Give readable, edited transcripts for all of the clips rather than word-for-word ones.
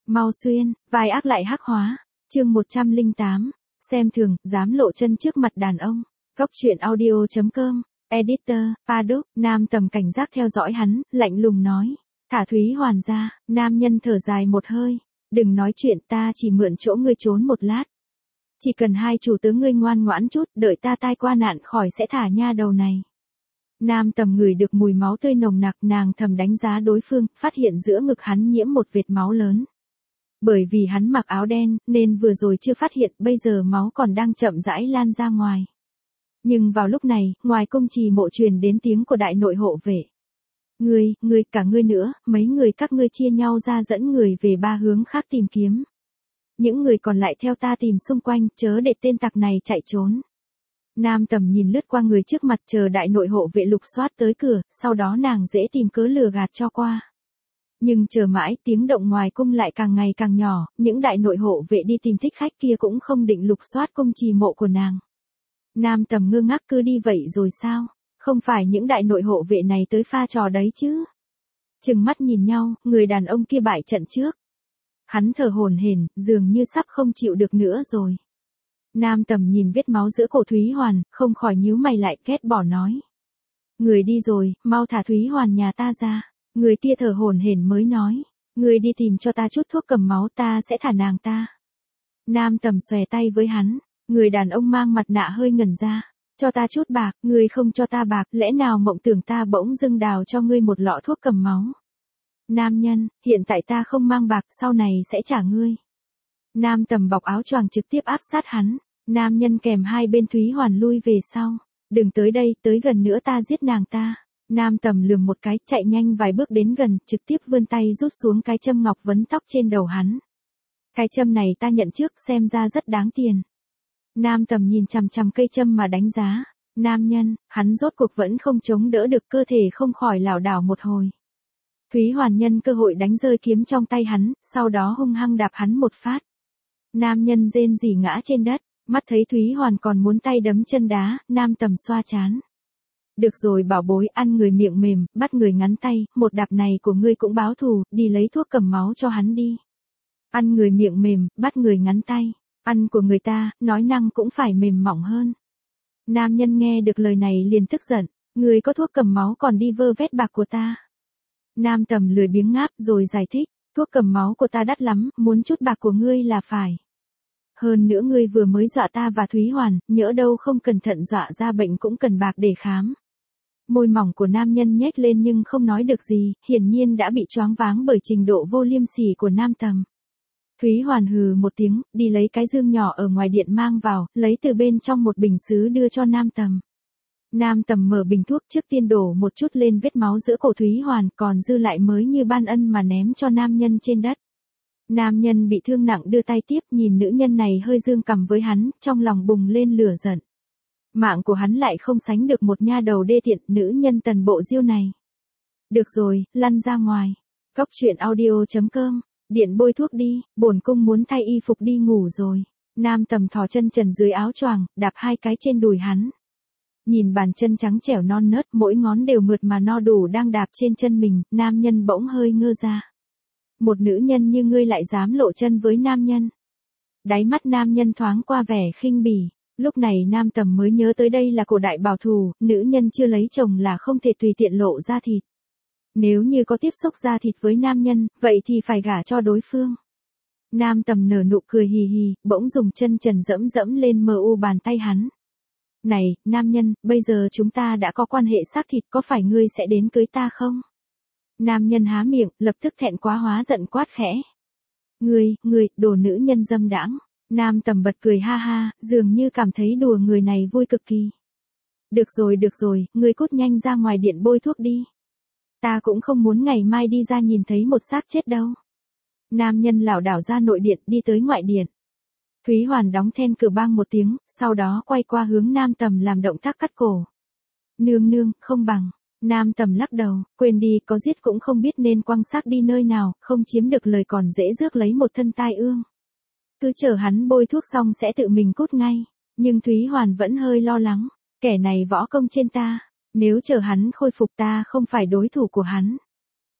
Mau xuyên, vai ác lại hắc hóa. Chương 108. Xem thường, dám lộ chân trước mặt đàn ông. Góc truyện audio.com. Editor, Paddock. Nam Tầm cảnh giác theo dõi hắn, lạnh lùng nói. Thả Thúy Hoàn ra. Nam nhân thở dài một hơi. Đừng nói chuyện, ta chỉ mượn chỗ ngươi trốn một lát. Chỉ cần hai chủ tướng ngươi ngoan ngoãn chút, đợi ta tai qua nạn khỏi sẽ thả nha đầu này. Nam Tầm ngửi được mùi máu tươi nồng nặc, nàng thầm đánh giá đối phương, phát hiện giữa ngực hắn nhiễm một vệt máu lớn. Bởi vì hắn mặc áo đen, nên vừa rồi chưa phát hiện, bây giờ máu còn đang chậm rãi lan ra ngoài. Nhưng vào lúc này, ngoài cung trì mộ truyền đến tiếng của đại nội hộ vệ. Ngươi, cả ngươi nữa, mấy người các ngươi chia nhau ra dẫn người về ba hướng khác tìm kiếm. Những người còn lại theo ta tìm xung quanh, chớ để tên tặc này chạy trốn. Nam Tầm nhìn lướt qua người trước mặt, chờ đại nội hộ vệ lục soát tới cửa, sau đó nàng dễ tìm cớ lừa gạt cho qua. Nhưng chờ mãi, tiếng động ngoài cung lại càng ngày càng nhỏ, những đại nội hộ vệ đi tìm thích khách kia cũng không định lục soát cung trì mộ của nàng. Nam Tầm ngơ ngác, cứ đi vậy rồi sao? Không phải những đại nội hộ vệ này tới pha trò đấy chứ? Trừng mắt nhìn nhau, người đàn ông kia bại trận trước. Hắn thở hổn hển, dường như sắp không chịu được nữa rồi. Nam Tầm nhìn vết máu giữa cổ Thúy Hoàn, không khỏi nhíu mày lại, ghét bỏ nói. Người đi rồi, mau thả Thúy Hoàn nhà ta ra. Người kia thở hổn hển mới nói. Người đi tìm cho ta chút thuốc cầm máu, ta sẽ thả nàng ta. Nam Tầm xòe tay với hắn. Người đàn ông mang mặt nạ hơi ngẩn ra. Cho ta chút bạc, ngươi không cho ta bạc, lẽ nào mộng tưởng ta bỗng dưng đào cho ngươi một lọ thuốc cầm máu. Nam nhân, hiện tại ta không mang bạc, sau này sẽ trả ngươi. Nam Tầm bọc áo choàng trực tiếp áp sát hắn. Nam nhân kèm hai bên Thúy Hoàn lui về sau. Đừng tới đây, tới gần nữa ta giết nàng ta. Nam Tầm lườm một cái, chạy nhanh vài bước đến gần, trực tiếp vươn tay rút xuống cái châm ngọc vấn tóc trên đầu hắn. Cái châm này ta nhận trước, xem ra rất đáng tiền. Nam Tầm nhìn chằm chằm cây châm mà đánh giá. Nam nhân, hắn rốt cuộc vẫn không chống đỡ được, cơ thể không khỏi lảo đảo một hồi. Thúy Hoàn nhân cơ hội đánh rơi kiếm trong tay hắn, sau đó hung hăng đạp hắn một phát. Nam nhân rên rỉ ngã trên đất, mắt thấy Thúy Hoàn còn muốn tay đấm chân đá, Nam Tầm xoa chán. Được rồi bảo bối, ăn người miệng mềm, bắt người ngắn tay, một đạp này của ngươi cũng báo thù, đi lấy thuốc cầm máu cho hắn đi. Ăn người miệng mềm, bắt người ngắn tay, ăn của người ta, nói năng cũng phải mềm mỏng hơn. Nam nhân nghe được lời này liền tức giận, ngươi có thuốc cầm máu còn đi vơ vét bạc của ta. Nam Tầm lười biếng ngáp rồi giải thích, thuốc cầm máu của ta đắt lắm, muốn chút bạc của ngươi là phải. Hơn nữa ngươi vừa mới dọa ta và Thúy Hoàn, nhỡ đâu không cẩn thận dọa ra bệnh cũng cần bạc để khám. Môi mỏng của nam nhân nhếch lên nhưng không nói được gì, hiển nhiên đã bị choáng váng bởi trình độ vô liêm sỉ của Nam Tầm. Thúy Hoàn hừ một tiếng, đi lấy cái dương nhỏ ở ngoài điện mang vào, lấy từ bên trong một bình sứ đưa cho Nam Tầm. Nam Tầm mở bình thuốc, trước tiên đổ một chút lên vết máu giữa cổ Thúy Hoàn, còn dư lại mới như ban ân mà ném cho nam nhân trên đất. Nam nhân bị thương nặng đưa tay tiếp, nhìn nữ nhân này hơi dương cằm với hắn, trong lòng bùng lên lửa giận. Mạng của hắn lại không sánh được một nha đầu đê tiện, nữ nhân tần bộ diêu này. Được rồi, lăn ra ngoài. Góc truyện audio.com. Điện bôi thuốc đi, bổn cung muốn thay y phục đi ngủ rồi. Nam Tầm thò chân trần dưới áo choàng, đạp hai cái trên đùi hắn. Nhìn bàn chân trắng trẻo non nớt, mỗi ngón đều mượt mà no đủ đang đạp trên chân mình, nam nhân bỗng hơi ngơ ra. Một nữ nhân như ngươi lại dám lộ chân với nam nhân. Đáy mắt nam nhân thoáng qua vẻ khinh bỉ. Lúc này Nam Tầm mới nhớ tới đây là cổ đại bảo thủ, nữ nhân chưa lấy chồng là không thể tùy tiện lộ ra thịt. Nếu như có tiếp xúc da thịt với nam nhân, vậy thì phải gả cho đối phương. Nam Tầm nở nụ cười hì hì, bỗng dùng chân trần dẫm dẫm lên mờ u bàn tay hắn. Này, nam nhân, bây giờ chúng ta đã có quan hệ xác thịt, có phải ngươi sẽ đến cưới ta không? Nam nhân há miệng, lập tức thẹn quá hóa giận quát khẽ. Ngươi, đồ nữ nhân dâm đãng. Nam Tầm bật cười ha ha, dường như cảm thấy đùa người này vui cực kỳ. Được rồi, ngươi cút nhanh ra ngoài điện bôi thuốc đi. Ta cũng không muốn ngày mai đi ra nhìn thấy một xác chết đâu. Nam nhân lảo đảo ra nội điện, đi tới ngoại điện. Thúy Hoàn đóng then cửa bang một tiếng, sau đó quay qua hướng Nam Tầm làm động tác cắt cổ. Nương, không bằng. Nam Tầm lắc đầu, quên đi, có giết cũng không biết nên quăng xác đi nơi nào, không chiếm được lời còn dễ rước lấy một thân tai ương. Cứ chờ hắn bôi thuốc xong sẽ tự mình cút ngay. Nhưng Thúy Hoàn vẫn hơi lo lắng. Kẻ này võ công trên ta. Nếu chờ hắn khôi phục ta không phải đối thủ của hắn.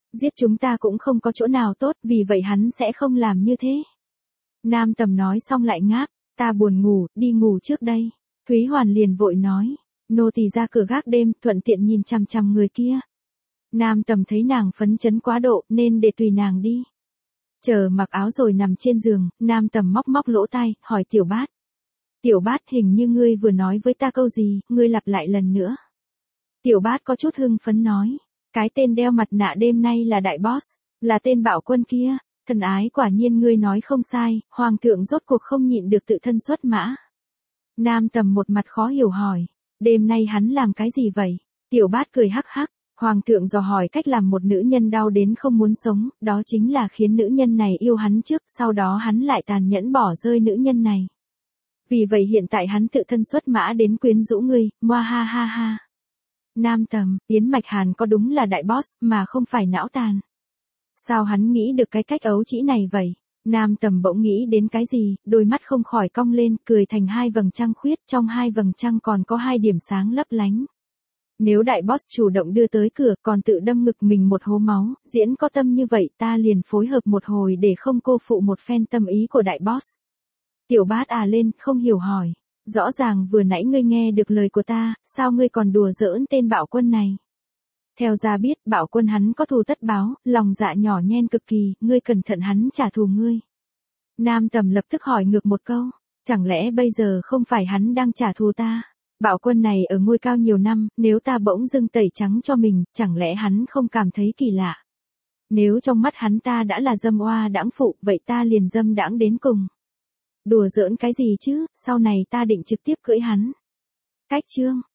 Giết chúng ta cũng không có chỗ nào tốt, vì vậy hắn sẽ không làm như thế. Nam Tầm nói xong lại ngáp, ta buồn ngủ, đi ngủ trước đây. Thúy Hoàn liền vội nói, nô tỳ ra cửa gác đêm, thuận tiện nhìn chằm chằm người kia. Nam Tầm thấy nàng phấn chấn quá độ, nên để tùy nàng đi. Chờ mặc áo rồi nằm trên giường, Nam Tầm móc móc lỗ tai, hỏi Tiểu Bát. Tiểu Bát, hình như ngươi vừa nói với ta câu gì, ngươi lặp lại lần nữa. Tiểu Bát có chút hưng phấn nói, cái tên đeo mặt nạ đêm nay là đại boss, là tên Bảo Quân kia. Thần ái, quả nhiên ngươi nói không sai, hoàng thượng rốt cuộc không nhịn được tự thân xuất mã. Nam Tầm một mặt khó hiểu hỏi, đêm nay hắn làm cái gì vậy? Tiểu Bát cười hắc hắc, hoàng thượng dò hỏi cách làm một nữ nhân đau đến không muốn sống, đó chính là khiến nữ nhân này yêu hắn trước, sau đó hắn lại tàn nhẫn bỏ rơi nữ nhân này. Vì vậy hiện tại hắn tự thân xuất mã đến quyến rũ ngươi, moa ha ha ha. Nam Tầm, Yến Mạch Hàn có đúng là đại boss mà không phải não tàn. Sao hắn nghĩ được cái cách ấu trĩ này vậy? Nam Tầm bỗng nghĩ đến cái gì, đôi mắt không khỏi cong lên, cười thành hai vầng trăng khuyết, trong hai vầng trăng còn có hai điểm sáng lấp lánh. Nếu đại boss chủ động đưa tới cửa, còn tự đâm ngực mình một hố máu, diễn có tâm như vậy, ta liền phối hợp một hồi để không cô phụ một phen tâm ý của đại boss. Tiểu Bát lên, không hiểu hỏi, rõ ràng vừa nãy ngươi nghe được lời của ta, sao ngươi còn đùa giỡn tên Bảo Quân này? Theo ra biết, Bảo Quân hắn có thù tất báo, lòng dạ nhỏ nhen cực kỳ, ngươi cẩn thận hắn trả thù ngươi. Nam Tầm lập tức hỏi ngược một câu, chẳng lẽ bây giờ không phải hắn đang trả thù ta? Bảo Quân này ở ngôi cao nhiều năm, nếu ta bỗng dưng tẩy trắng cho mình, chẳng lẽ hắn không cảm thấy kỳ lạ? Nếu trong mắt hắn ta đã là dâm oa đãng phụ, vậy ta liền dâm đãng đến cùng. Đùa giỡn cái gì chứ, sau này ta định trực tiếp cưỡi hắn. Cách chương